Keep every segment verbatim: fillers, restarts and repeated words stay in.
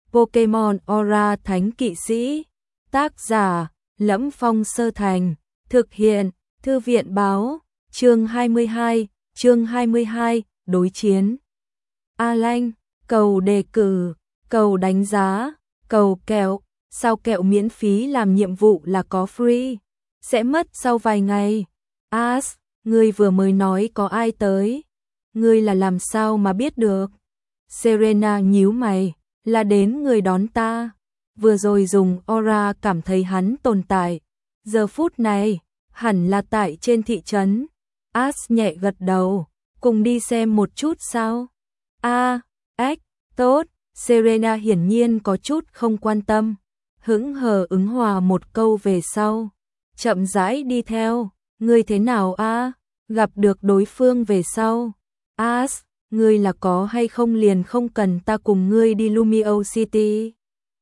Pokemon Aura Thánh Kỵ Sĩ. Tác giả: Lẫm Phong Sơ Thành. Thực hiện: Thư viện báo. Chương hai mươi hai, chương hai mươi hai, đối chiến. Alan, cầu đề cử, cầu đánh giá, cầu kẹo, sao kẹo miễn phí làm nhiệm vụ là có free, sẽ mất sau vài ngày. As, ngươi vừa mới nói có ai tới, ngươi là làm sao mà biết được? Serena nhíu mày, là đến người đón ta, vừa rồi dùng aura cảm thấy hắn tồn tại, giờ phút này, hẳn là tại trên thị trấn. As nhẹ gật đầu, cùng đi xem một chút sao? A, ếch, tốt. Serena hiển nhiên có chút không quan tâm, hững hờ ứng hòa một câu về sau, chậm rãi đi theo. Ngươi thế nào a? Gặp được đối phương về sau. As, ngươi là có hay không liền không cần ta cùng ngươi đi Lumio City.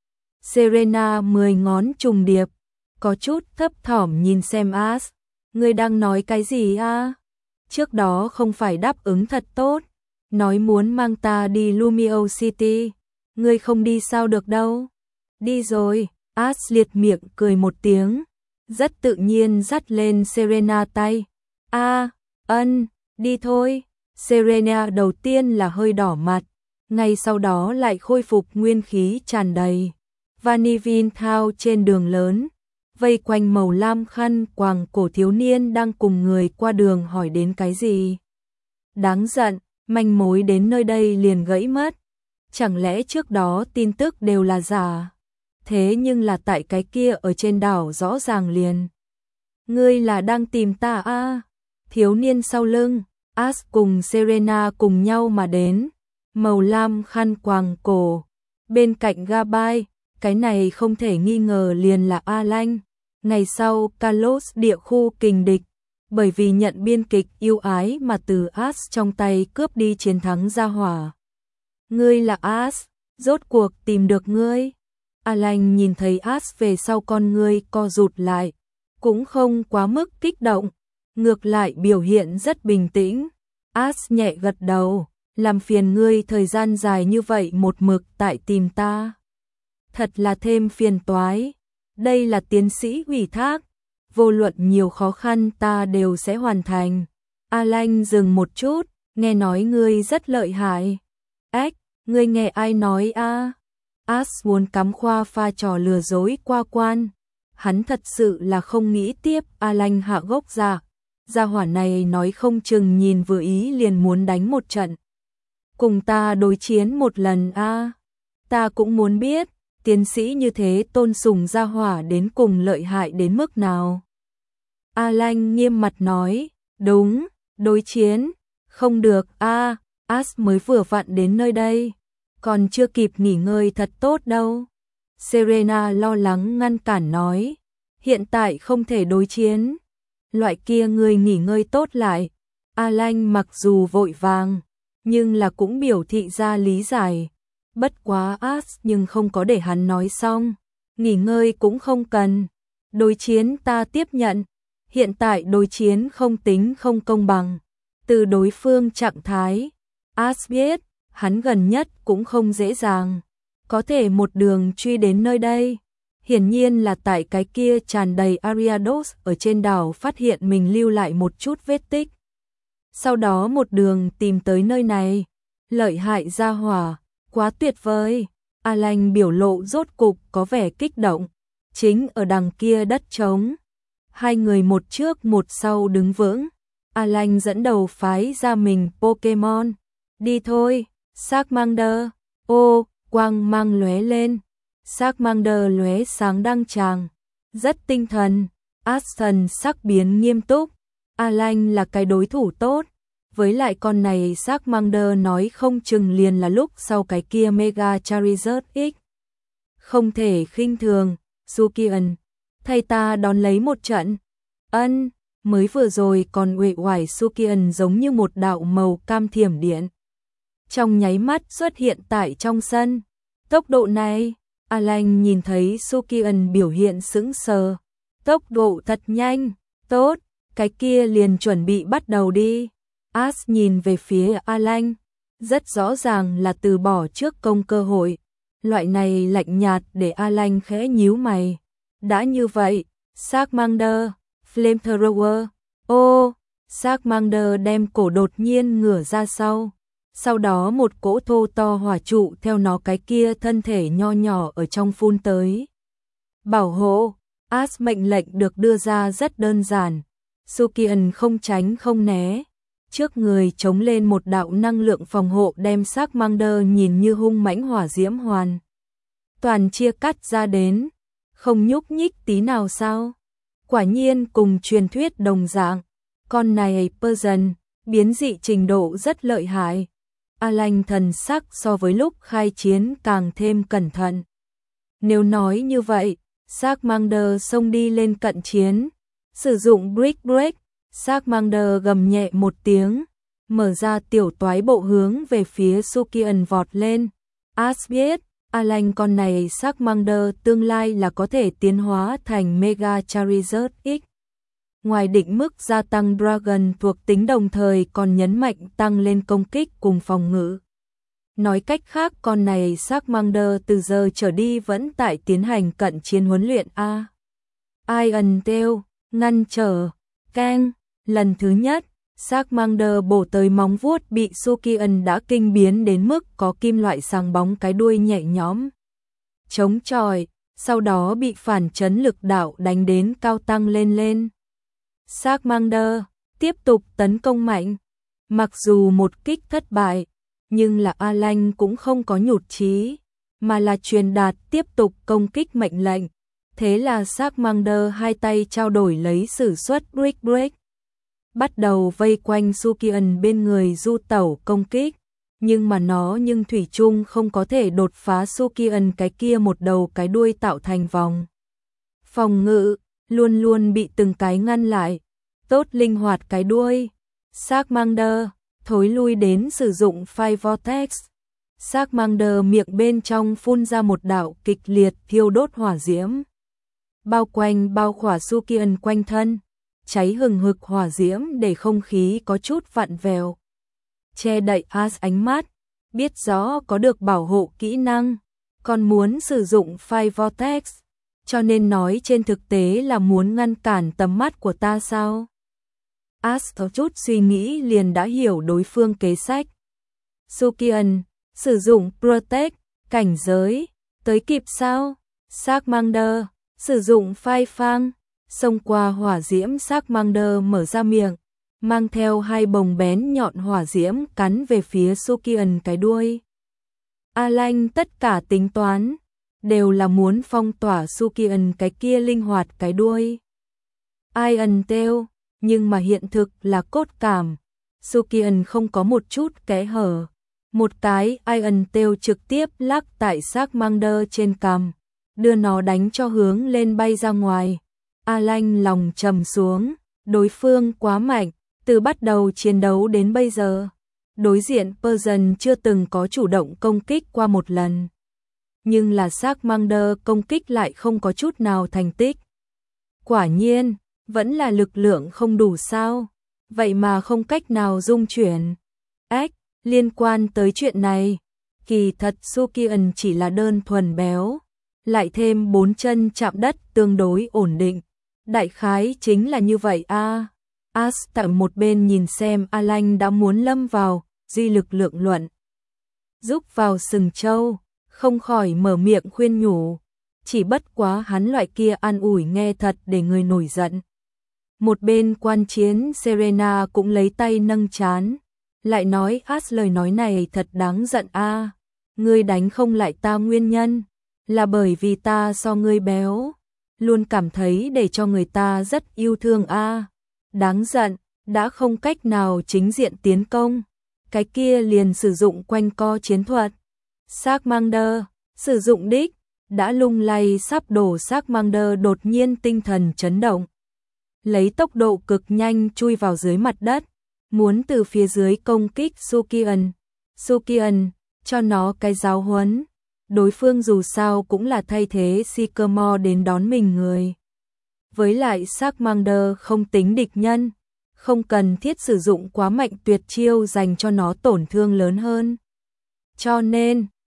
Serena mười ngón trùng điệp, có chút thấp thỏm nhìn xem As. Ngươi đang nói cái gì a? Trước đó không phải đáp ứng thật tốt, nói muốn mang ta đi Lumio City, ngươi không đi sao được đâu. Đi rồi. As liệt miệng cười một tiếng, rất tự nhiên dắt lên Serena tay. A, ân, đi thôi. Serena đầu tiên là hơi đỏ mặt, ngay sau đó lại khôi phục nguyên khí tràn đầy. Vanillin thao trên đường lớn, vây quanh màu lam khăn quàng cổ thiếu niên đang cùng người qua đường hỏi đến cái gì. Đáng giận, manh mối đến nơi đây liền gãy mất. Chẳng lẽ trước đó tin tức đều là giả? Thế nhưng là tại cái kia ở trên đảo rõ ràng liền. Ngươi là đang tìm ta a? À? Thiếu niên sau lưng, As cùng Serena cùng nhau mà đến, màu lam khăn quàng cổ, bên cạnh Gabai, cái này không thể nghi ngờ liền là Alan. Ngày sau Kalos địa khu kình địch, bởi vì nhận biên kịch yêu ái mà từ As trong tay cướp đi chiến thắng gia hỏa. Ngươi là As, rốt cuộc tìm được ngươi. Alan nhìn thấy As về sau con ngươi co rụt lại, cũng không quá mức kích động, ngược lại biểu hiện rất bình tĩnh. As nhẹ gật đầu, làm phiền ngươi thời gian dài như vậy một mực tại tìm ta. Thật là thêm phiền toái, đây là tiến sĩ ủy thác, vô luận nhiều khó khăn ta đều sẽ hoàn thành. Alan dừng một chút, nghe nói ngươi rất lợi hại. Ếch, ngươi nghe ai nói a? À? As muốn cắm khoa pha trò lừa dối qua quan. Hắn thật sự là không nghĩ tiếp Alan hạ gốc ra. Gia hỏa này nói không chừng nhìn vừa ý liền muốn đánh một trận. Cùng ta đối chiến một lần a. À? Ta cũng muốn biết, tiến sĩ như thế tôn sùng gia hỏa đến cùng lợi hại đến mức nào. Alan nghiêm mặt nói, đúng, đối chiến, không được a. À, As mới vừa vặn đến nơi đây, còn chưa kịp nghỉ ngơi thật tốt đâu. Serena lo lắng ngăn cản nói, hiện tại không thể đối chiến. Loại kia người nghỉ ngơi tốt lại. Alan mặc dù vội vàng, nhưng là cũng biểu thị ra lý giải. Bất quá As nhưng không có để hắn nói xong. Nghỉ ngơi cũng không cần. Đối chiến ta tiếp nhận. Hiện tại đối chiến không tính không công bằng. Từ đối phương trạng thái, As biết, hắn gần nhất cũng không dễ dàng. Có thể một đường truy đến nơi đây. Hiển nhiên là tại cái kia tràn đầy Ariados ở trên đảo phát hiện mình lưu lại một chút vết tích. Sau đó một đường tìm tới nơi này. Lợi hại gia hỏa, quá tuyệt vời. Alan biểu lộ rốt cục có vẻ kích động. Chính ở đằng kia đất trống. Hai người một trước một sau đứng vững. Alan dẫn đầu phái ra mình Pokemon. Đi thôi, Charmander. Ô, quang mang lóe lên. Charmander lóe sáng đăng tràng, rất tinh thần. Aston sắc biến nghiêm túc. Alan là cái đối thủ tốt. Với lại con này Charmander nói không chừng liền là lúc sau cái kia Mega Charizard X. Không thể khinh thường. Sukian, thay ta đón lấy một trận. Ân, mới vừa rồi còn uể oải Sukian giống như một đạo màu cam thiểm điện. Trong nháy mắt xuất hiện tại trong sân. Tốc độ này, Alan nhìn thấy Sukian biểu hiện sững sờ. Tốc độ thật nhanh, tốt, cái kia liền chuẩn bị bắt đầu đi. As nhìn về phía Alan, rất rõ ràng là từ bỏ trước công cơ hội. Loại này lạnh nhạt để Alan khẽ nhíu mày. Đã như vậy, Charmander, Flamethrower, ô, Charmander đem cổ đột nhiên ngửa ra sau. Sau đó một cỗ thô to hỏa trụ theo nó cái kia thân thể nho nhỏ ở trong phun tới. Bảo hộ, Ash mệnh lệnh được đưa ra rất đơn giản. Sukian không tránh không né. Trước người chống lên một đạo năng lượng phòng hộ đem Charmander nhìn như hung mãnh hỏa diễm hoàn. Toàn chia cắt ra đến, không nhúc nhích tí nào sao. Quả nhiên cùng truyền thuyết đồng dạng, con này Persian, biến dị trình độ rất lợi hại. Alan thần sắc so với lúc khai chiến càng thêm cẩn thận. Nếu nói như vậy, Charmander xông đi lên cận chiến, sử dụng Brick Break, Charmander gầm nhẹ một tiếng, mở ra tiểu toái bộ hướng về phía Sukian vọt lên. Ash biết, Alan con này Charmander tương lai là có thể tiến hóa thành Mega Charizard X. Ngoài định mức gia tăng Dragon thuộc tính đồng thời còn nhấn mạnh tăng lên công kích cùng phòng ngự. Nói cách khác con này Charmander từ giờ trở đi vẫn tại tiến hành cận chiến huấn luyện A. Iron Tail, ngăn trở, keng, lần thứ nhất, Charmander bổ tới móng vuốt bị Sukian đã kinh biến đến mức có kim loại sáng bóng cái đuôi nhẹ nhõm. Chống chọi, sau đó bị phản chấn lực đạo đánh đến cao tăng lên lên. Charmander tiếp tục tấn công mạnh. Mặc dù một kích thất bại, nhưng là Alan cũng không có nhụt chí, mà là truyền đạt tiếp tục công kích mệnh lệnh. Thế là Charmander hai tay trao đổi lấy sử xuất Brick Break. Bắt đầu vây quanh Sukian bên người du tẩu công kích, nhưng mà nó nhưng thủy chung không có thể đột phá Sukian cái kia một đầu cái đuôi tạo thành vòng. Phòng ngự, luôn luôn bị từng cái ngăn lại, tốt linh hoạt cái đuôi. Charmander, thối lui đến sử dụng Fire Vortex. Charmander miệng bên trong phun ra một đạo kịch liệt thiêu đốt hỏa diễm. Bao quanh bao khỏa Sukian quanh thân, cháy hừng hực hỏa diễm để không khí có chút vặn vẹo. Che đậy Ash ánh mắt, biết rõ có được bảo hộ kỹ năng, còn muốn sử dụng Fire Vortex, cho nên nói trên thực tế là muốn ngăn cản tầm mắt của ta sao? Ash có chút suy nghĩ liền đã hiểu đối phương kế sách. Sukian, sử dụng Protect, cảnh giới, tới kịp sao? Charmander, sử dụng Fire Fang, xông qua hỏa diễm. Charmander mở ra miệng, mang theo hai bồng bén nhọn hỏa diễm cắn về phía Sukian cái đuôi. Alan tất cả tính toán, đều là muốn phong tỏa Sukian cái kia linh hoạt cái đuôi. Iron Tail, nhưng mà hiện thực là cốt cảm. Sukian không có một chút kẽ hở. Một cái Iron Tail trực tiếp lắc tại Charmander trên cằm, đưa nó đánh cho hướng lên bay ra ngoài. Alan lòng trầm xuống, đối phương quá mạnh, từ bắt đầu chiến đấu đến bây giờ, đối diện Persian chưa từng có chủ động công kích qua một lần. Nhưng là Charmander công kích lại không có chút nào thành tích. Quả nhiên, vẫn là lực lượng không đủ sao, vậy mà không cách nào dung chuyển. Ách, liên quan tới chuyện này, kỳ thật Sukian chỉ là đơn thuần béo, lại thêm bốn chân chạm đất tương đối ổn định. Đại khái chính là như vậy a. À. Ash tại một bên nhìn xem Alan đã muốn lâm vào, di lực lượng luận. Giúp vào sừng trâu, không khỏi mở miệng khuyên nhủ. Chỉ bất quá hắn loại kia an ủi nghe thật để người nổi giận. Một bên quan chiến Serena cũng lấy tay nâng trán, lại nói Ash lời nói này thật đáng giận a. À. Ngươi đánh không lại ta nguyên nhân, là bởi vì ta so ngươi béo. Luôn cảm thấy để cho người ta rất yêu thương a. À. Đáng giận, đã không cách nào chính diện tiến công, cái kia liền sử dụng quanh co chiến thuật. Charmander, sử dụng đích, đã lung lay sắp đổ. Charmander đột nhiên tinh thần chấn động, lấy tốc độ cực nhanh chui vào dưới mặt đất, muốn từ phía dưới công kích Sukian. Sukian, cho nó cái giáo huấn. Đối phương dù sao cũng là thay thế Sycamore đến đón mình người. Với lại Charmander không tính địch nhân, không cần thiết sử dụng quá mạnh tuyệt chiêu dành cho nó tổn thương lớn hơn. Cho nên,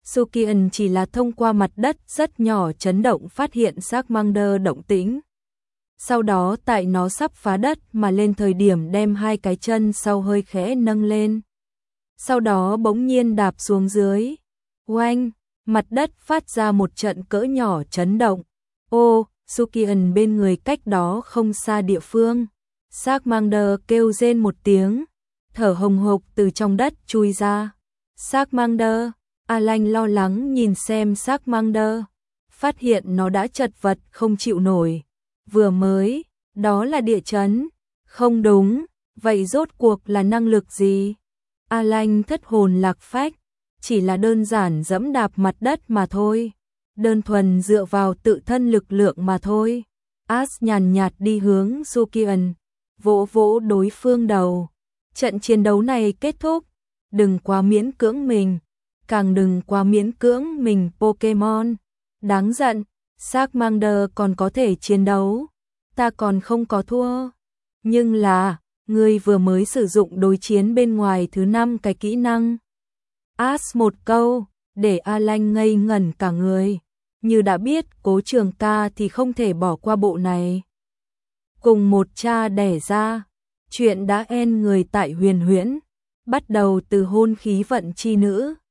Sukian chỉ là thông qua mặt đất rất nhỏ chấn động phát hiện Charmander động tĩnh. Sau đó tại nó sắp phá đất mà lên thời điểm đem hai cái chân sau hơi khẽ nâng lên. Sau đó bỗng nhiên đạp xuống dưới. Oanh, mặt đất phát ra một trận cỡ nhỏ chấn động. Ô, Sukian bên người cách đó không xa địa phương. Charmander kêu rên một tiếng, thở hồng hộc từ trong đất chui ra. Charmander, Alan lo lắng nhìn xem Charmander, phát hiện nó đã chật vật không chịu nổi. Vừa mới, đó là địa chấn. Không đúng, vậy rốt cuộc là năng lực gì? Alan thất hồn lạc phách, chỉ là đơn giản dẫm đạp mặt đất mà thôi. Đơn thuần dựa vào tự thân lực lượng mà thôi. Ash nhàn nhạt đi hướng Sukian, vỗ vỗ đối phương đầu. Trận chiến đấu này kết thúc, đừng quá miễn cưỡng mình, càng đừng quá miễn cưỡng mình Pokemon. Đáng giận, Charmander còn có thể chiến đấu, ta còn không có thua. Nhưng là, ngươi vừa mới sử dụng đối chiến bên ngoài thứ năm cái kỹ năng. Ash một câu, để Alan ngây ngẩn cả người. Như đã biết Cố Trường Ca thì không thể bỏ qua bộ này. Cùng một cha đẻ ra, chuyện đã end người tại Huyền Huyễn, bắt đầu từ hôn khí vận chi nữ.